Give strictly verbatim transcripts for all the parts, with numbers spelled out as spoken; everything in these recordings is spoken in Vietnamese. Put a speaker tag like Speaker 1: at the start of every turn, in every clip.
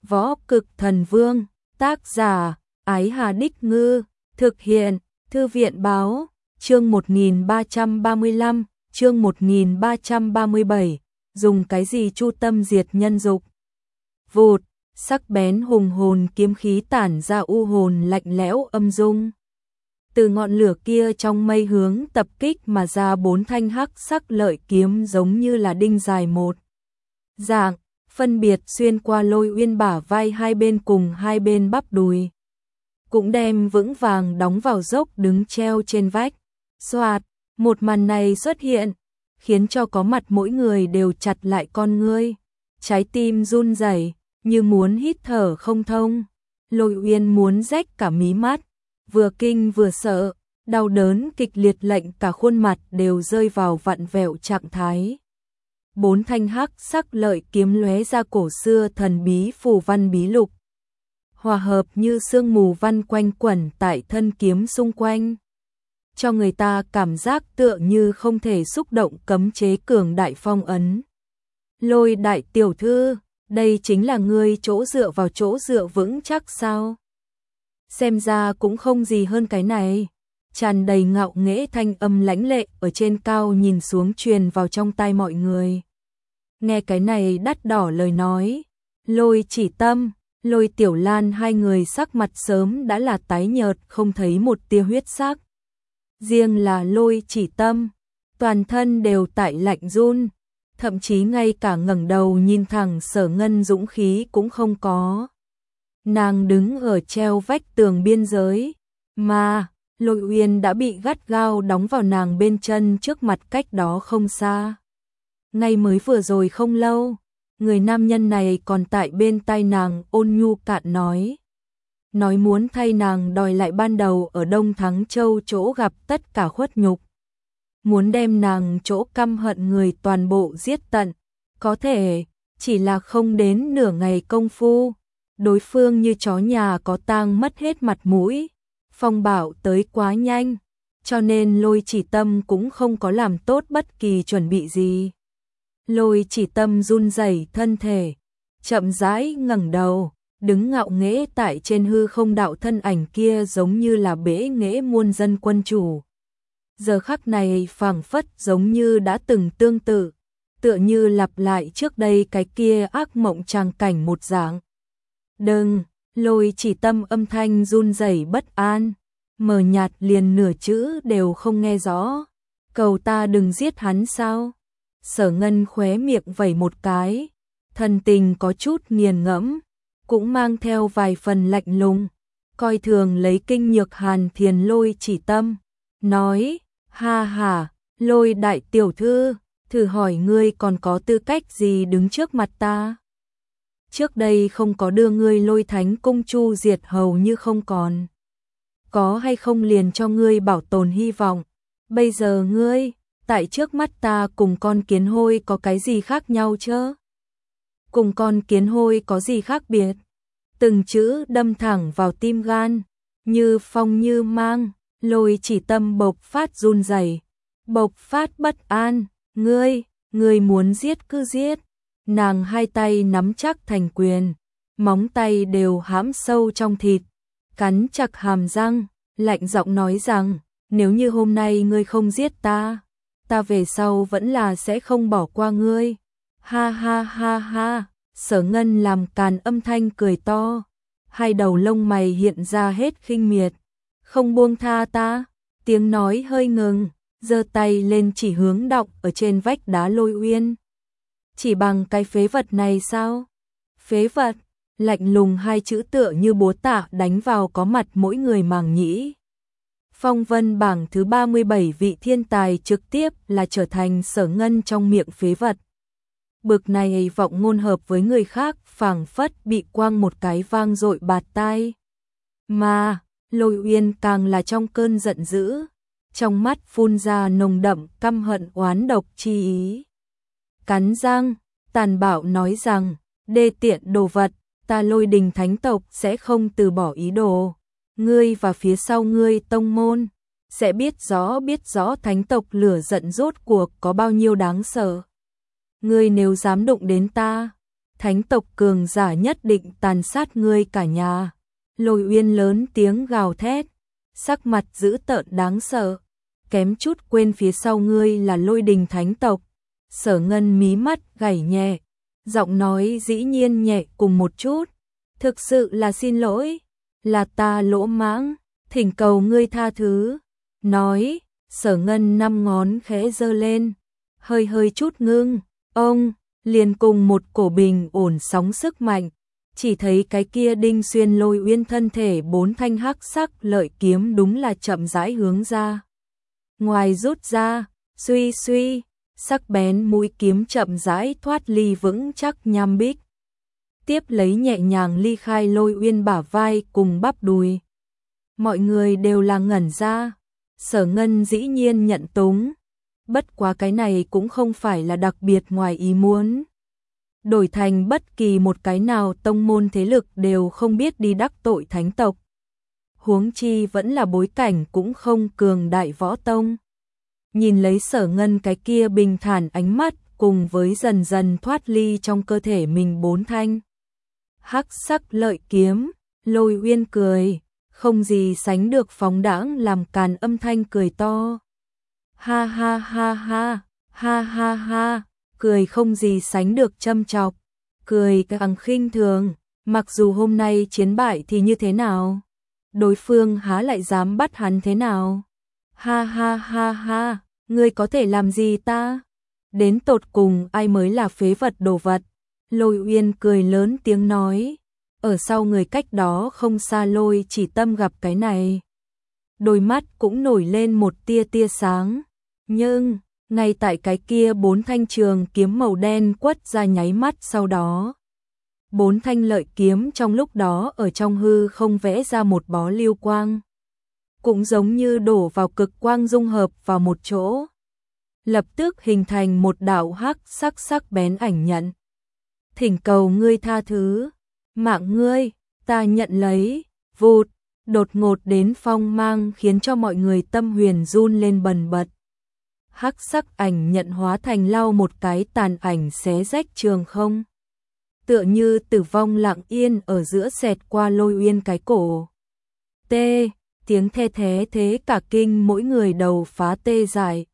Speaker 1: Võ Cực Thần Vương, tác giả, Ái Hà Đích Ngư, thực hiện, Thư viện Báo, chương một nghìn ba trăm ba mươi lăm, chương một nghìn ba trăm ba mươi bảy, dùng cái gì chu tâm diệt nhân dục. Vụt, sắc bén hùng hồn kiếm khí tản ra u hồn lạnh lẽo âm dung. Từ ngọn lửa kia trong mây hướng tập kích mà ra bốn thanh hắc sắc lợi kiếm giống như là đinh dài một dạng, phân biệt xuyên qua Lôi Uyên bả vai hai bên cùng hai bên bắp đùi. Cũng đem vững vàng đóng vào dốc đứng treo trên vách. Xoạt, một màn này xuất hiện, khiến cho có mặt mỗi người đều chặt lại con ngươi. Trái tim run rẩy như muốn hít thở không thông. Lôi Uyên muốn rách cả mí mắt, vừa kinh vừa sợ, đau đớn kịch liệt lệnh cả khuôn mặt đều rơi vào vặn vẹo trạng thái. Bốn thanh hắc sắc lợi kiếm lóe ra cổ xưa thần bí phù văn bí lục, hòa hợp như sương mù văn quanh quẩn tại thân kiếm xung quanh, cho người ta cảm giác tựa như không thể xúc động cấm chế cường đại phong ấn. Lôi đại tiểu thư, đây chính là ngươi chỗ dựa vào chỗ dựa vững chắc sao? Xem ra cũng không gì hơn cái này. Tràn đầy ngạo nghễ thanh âm lãnh lệ ở trên cao nhìn xuống truyền vào trong tai mọi người. Nghe cái này đắt đỏ lời nói, Lôi Chỉ Tâm, Lôi Tiểu Lan hai người sắc mặt sớm đã là tái nhợt không thấy một tia huyết sắc. Riêng là Lôi Chỉ Tâm, toàn thân đều tại lạnh run, thậm chí ngay cả ngẩng đầu nhìn thẳng Sở Ngân dũng khí cũng không có. Nàng đứng ở treo vách tường biên giới, mà Lôi Uyên đã bị gắt gao đóng vào nàng bên chân trước mặt cách đó không xa. Ngay mới vừa rồi không lâu, người nam nhân này còn tại bên tai nàng ôn nhu cạn nói. Nói muốn thay nàng đòi lại ban đầu ở Đông Thắng Châu chỗ gặp tất cả khuất nhục. Muốn đem nàng chỗ căm hận người toàn bộ giết tận. Có thể, chỉ là không đến nửa ngày công phu. Đối phương như chó nhà có tang mất hết mặt mũi. Phong bạo tới quá nhanh, cho nên Lôi Chỉ Tâm cũng không có làm tốt bất kỳ chuẩn bị gì. Lôi Chỉ Tâm run rẩy thân thể, chậm rãi ngẩng đầu, đứng ngạo nghễ tại trên hư không, đạo thân ảnh kia giống như là bế nghễ muôn dân quân chủ. Giờ khắc này phảng phất giống như đã từng tương tự, tựa như lặp lại trước đây cái kia ác mộng tràng cảnh một dạng. Đừng! Lôi Chỉ Tâm âm thanh run rẩy bất an, mờ nhạt liền nửa chữ đều không nghe rõ. Cầu ta đừng giết hắn sao? Sở Ngân khóe miệng vẩy một cái, thần tình có chút nghiền ngẫm, cũng mang theo vài phần lạnh lùng, coi thường lấy kinh nhược hàn thiền Lôi Chỉ Tâm, nói, ha ha, Lôi đại tiểu thư, thử hỏi ngươi còn có tư cách gì đứng trước mặt ta? Trước đây không có đưa ngươi Lôi Thánh Cung chu diệt hầu như không còn. Có hay không liền cho ngươi bảo tồn hy vọng. Bây giờ ngươi, tại trước mắt ta cùng con kiến hôi có cái gì khác nhau chứ? Cùng con kiến hôi có gì khác biệt? Từng chữ đâm thẳng vào tim gan, như phong như mang, Lôi Chỉ Tâm bộc phát run rẩy, bộc phát bất an, ngươi, ngươi muốn giết cứ giết. Nàng hai tay nắm chắc thành quyền, móng tay đều hãm sâu trong thịt, cắn chặt hàm răng, lạnh giọng nói rằng, nếu như hôm nay ngươi không giết ta, ta về sau vẫn là sẽ không bỏ qua ngươi. Ha ha ha ha, Sở Ngân làm càn âm thanh cười to, hai đầu lông mày hiện ra hết khinh miệt, không buông tha ta, tiếng nói hơi ngừng, giơ tay lên chỉ hướng đọng ở trên vách đá Lôi Uyên. Chỉ bằng cái phế vật này sao? Phế vật, lạnh lùng hai chữ tựa như búa tạ đánh vào có mặt mỗi người màng nhĩ. Phong vân bảng thứ ba mươi bảy vị thiên tài trực tiếp là trở thành Sở Ngân trong miệng phế vật. Bực này vọng ngôn hợp với người khác phảng phất bị quang một cái vang dội bạt tai. Mà, Lôi Uyên càng là trong cơn giận dữ, trong mắt phun ra nồng đậm căm hận oán độc chi ý. Cắn răng, tàn bạo nói rằng, đê tiện đồ vật, ta Lôi Đình Thánh tộc sẽ không từ bỏ ý đồ. Ngươi và phía sau ngươi tông môn, sẽ biết rõ biết rõ thánh tộc lửa giận rốt cuộc có bao nhiêu đáng sợ. Ngươi nếu dám đụng đến ta, thánh tộc cường giả nhất định tàn sát ngươi cả nhà. Lôi Uyên lớn tiếng gào thét, sắc mặt dữ tợn đáng sợ, kém chút quên phía sau ngươi là Lôi Đình thánh tộc. Sở Ngân mí mắt gảy nhẹ, giọng nói dĩ nhiên nhẹ cùng một chút, thực sự là xin lỗi, là ta lỗ mãng, thỉnh cầu ngươi tha thứ. Nói, Sở Ngân năm ngón khẽ giơ lên, hơi hơi chút ngưng, ông liền cùng một cổ bình ổn sóng sức mạnh, chỉ thấy cái kia đinh xuyên Lôi Uyên thân thể bốn thanh hắc sắc lợi kiếm đúng là chậm rãi hướng ra ngoài rút ra, suy suy, sắc bén mũi kiếm chậm rãi thoát ly vững chắc nham bích, tiếp lấy nhẹ nhàng ly khai Lôi Uyên bả vai cùng bắp đùi. Mọi người đều là ngẩn ra, Sở Ngân dĩ nhiên nhận túng, bất quá cái này cũng không phải là đặc biệt ngoài ý muốn. Đổi thành bất kỳ một cái nào tông môn thế lực đều không biết đi đắc tội thánh tộc. Huống chi vẫn là bối cảnh cũng không cường đại võ tông. Nhìn lấy Sở Ngân cái kia bình thản ánh mắt cùng với dần dần thoát ly trong cơ thể mình bốn thanh hắc sắc lợi kiếm, Lôi Uyên cười, không gì sánh được phóng đãng làm càn âm thanh cười to. Ha ha ha ha, ha ha ha, cười không gì sánh được châm chọc, cười càng khinh thường, mặc dù hôm nay chiến bại thì như thế nào? Đối phương há lại dám bắt hắn thế nào? Ha ha ha ha, ngươi có thể làm gì ta? Đến tột cùng ai mới là phế vật đồ vật? Lôi Uyên cười lớn tiếng nói, ở sau người cách đó không xa Lôi Chỉ Tâm gặp cái này, đôi mắt cũng nổi lên một tia tia sáng, nhưng ngay tại cái kia bốn thanh trường kiếm màu đen quất ra nháy mắt sau đó, bốn thanh lợi kiếm trong lúc đó ở trong hư không vẽ ra một bó lưu quang, cũng giống như đổ vào cực quang dung hợp vào một chỗ, lập tức hình thành một đạo hắc sắc sắc bén ảnh nhận. Thỉnh cầu ngươi tha thứ, mạng ngươi, ta nhận lấy. Vụt, đột ngột đến phong mang khiến cho mọi người tâm huyền run lên bần bật. Hắc sắc ảnh nhận hóa thành lau một cái tàn ảnh xé rách trường không, tựa như tử vong lặng yên ở giữa xẹt qua Lôi Uyên cái cổ. Tê, tiếng the thế thế cả kinh mỗi người đầu phá tê dại.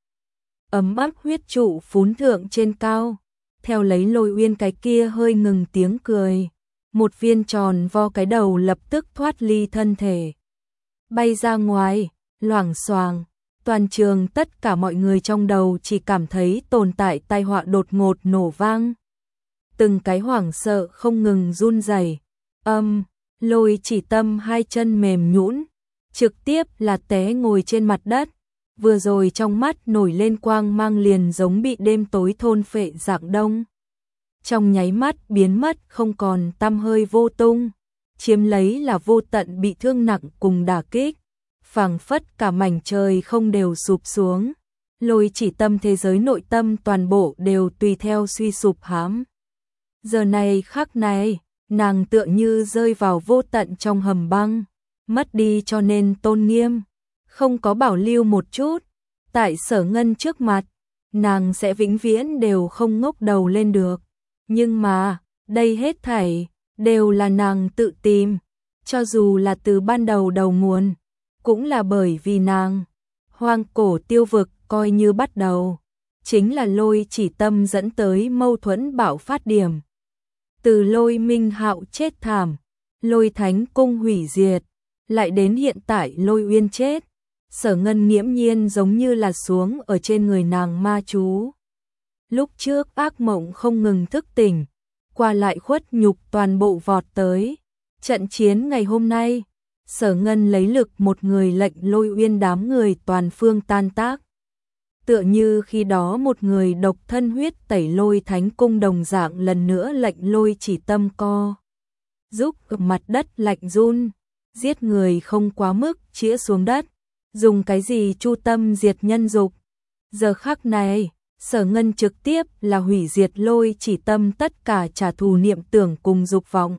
Speaker 1: Ấm áp huyết trụ phún thượng trên cao, theo lấy Lôi Uyên cái kia hơi ngừng tiếng cười, một viên tròn vo cái đầu lập tức thoát ly thân thể, bay ra ngoài, loảng xoảng. Toàn trường tất cả mọi người trong đầu chỉ cảm thấy tồn tại tai họa đột ngột nổ vang. Từng cái hoảng sợ không ngừng run rẩy. Âm, Lôi Chỉ Tâm hai chân mềm nhũn, trực tiếp là té ngồi trên mặt đất. Vừa rồi trong mắt nổi lên quang mang liền giống bị đêm tối thôn phệ rạng đông. Trong nháy mắt biến mất không còn tăm hơi vô tung, chiếm lấy là vô tận bị thương nặng cùng đả kích. Phảng phất cả mảnh trời không đều sụp xuống, Lôi Chỉ Tâm thế giới nội tâm toàn bộ đều tùy theo suy sụp hãm. Giờ này khắc này, nàng tựa như rơi vào vô tận trong hầm băng, mất đi cho nên tôn nghiêm, không có bảo lưu một chút. Tại Sở Ngân trước mặt, nàng sẽ vĩnh viễn đều không ngóc đầu lên được. Nhưng mà, đây hết thảy đều là nàng tự tìm, cho dù là từ ban đầu đầu nguồn, cũng là bởi vì nàng. Hoang cổ tiêu vực coi như bắt đầu, chính là Lôi Chỉ Tâm dẫn tới mâu thuẫn bạo phát điểm. Từ Lôi Minh Hạo chết thảm, Lôi Thánh Cung hủy diệt, lại đến hiện tại Lôi Uyên chết, Sở Ngân nghiễm nhiên giống như là xuống ở trên người nàng ma chú. Lúc trước ác mộng không ngừng thức tỉnh, qua lại khuất nhục toàn bộ vọt tới. Trận chiến ngày hôm nay, Sở Ngân lấy lực một người lệnh Lôi Uyên đám người toàn phương tan tác. Tựa như khi đó một người độc thân huyết tẩy Lôi Thánh Cung đồng dạng lần nữa lệnh Lôi Chỉ Tâm co giúp mặt đất lạnh run, giết người không quá mức chĩa xuống đất, dùng cái gì chu tâm diệt nhân dục. Giờ khắc này, Sở Ngân trực tiếp là hủy diệt Lôi Chỉ Tâm tất cả trả thù niệm tưởng cùng dục vọng.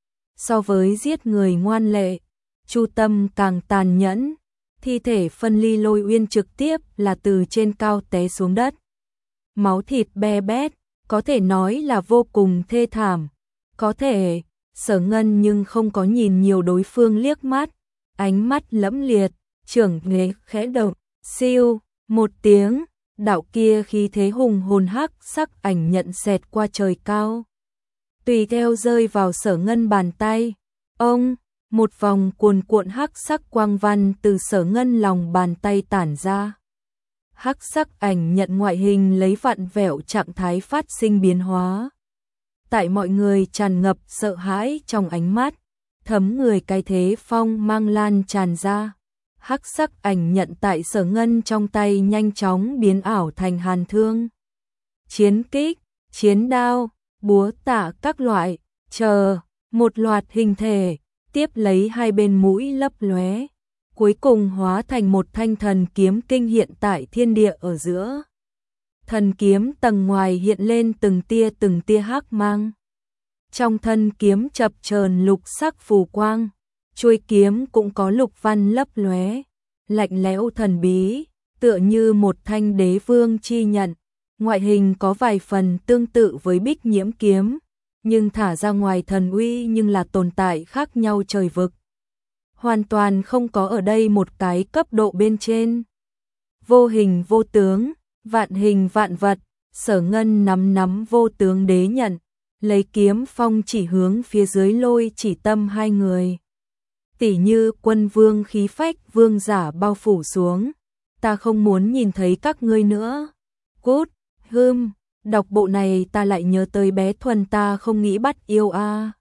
Speaker 1: So với giết người ngoan lệ, chu tâm càng tàn nhẫn, thi thể phân ly Lôi Uyên trực tiếp là từ trên cao té xuống đất. Máu thịt be bét, có thể nói là vô cùng thê thảm, Có thể, Sở Ngân nhưng không có nhìn nhiều đối phương liếc mắt, ánh mắt lẫm liệt, trưởng nghề khẽ động, siêu, một tiếng, đạo kia khí thế hùng hồn hắc sắc ảnh nhận xẹt qua trời cao. Tùy theo rơi vào Sở Ngân bàn tay, ông, một vòng cuồn cuộn hắc sắc quang văn từ Sở Ngân lòng bàn tay tản ra. Hắc sắc ảnh nhận ngoại hình lấy vặn vẹo trạng thái phát sinh biến hóa. Tại mọi người tràn ngập sợ hãi trong ánh mắt, thấm người cái thế phong mang lan tràn ra. Hắc sắc ảnh nhận tại Sở Ngân trong tay nhanh chóng biến ảo thành hàn thương, chiến kích, chiến đao, búa tạ các loại, chờ, một loạt hình thể, tiếp lấy hai bên mũi lấp lóe, cuối cùng hóa thành một thanh thần kiếm kinh hiện tại thiên địa ở giữa. Thần kiếm tầng ngoài hiện lên từng tia từng tia hắc mang. Trong thân kiếm chập chờn lục sắc phù quang, chuôi kiếm cũng có lục văn lấp lóe, lạnh lẽo thần bí, tựa như một thanh đế vương chi nhận. Ngoại hình có vài phần tương tự với Bích Nhiễm kiếm, nhưng thả ra ngoài thần uy nhưng là tồn tại khác nhau trời vực. Hoàn toàn không có ở đây một cái cấp độ bên trên. Vô hình vô tướng, vạn hình vạn vật, Sở Ngân nắm nắm vô tướng đế nhận, lấy kiếm phong chỉ hướng phía dưới lôi chỉ tâm hai người. Tỉ như quân vương khí phách vương giả bao phủ xuống, ta không muốn nhìn thấy các ngươi nữa. Cút, hưm, đọc bộ này ta lại nhớ tới bé Thuần ta không nghĩ bắt yêu a.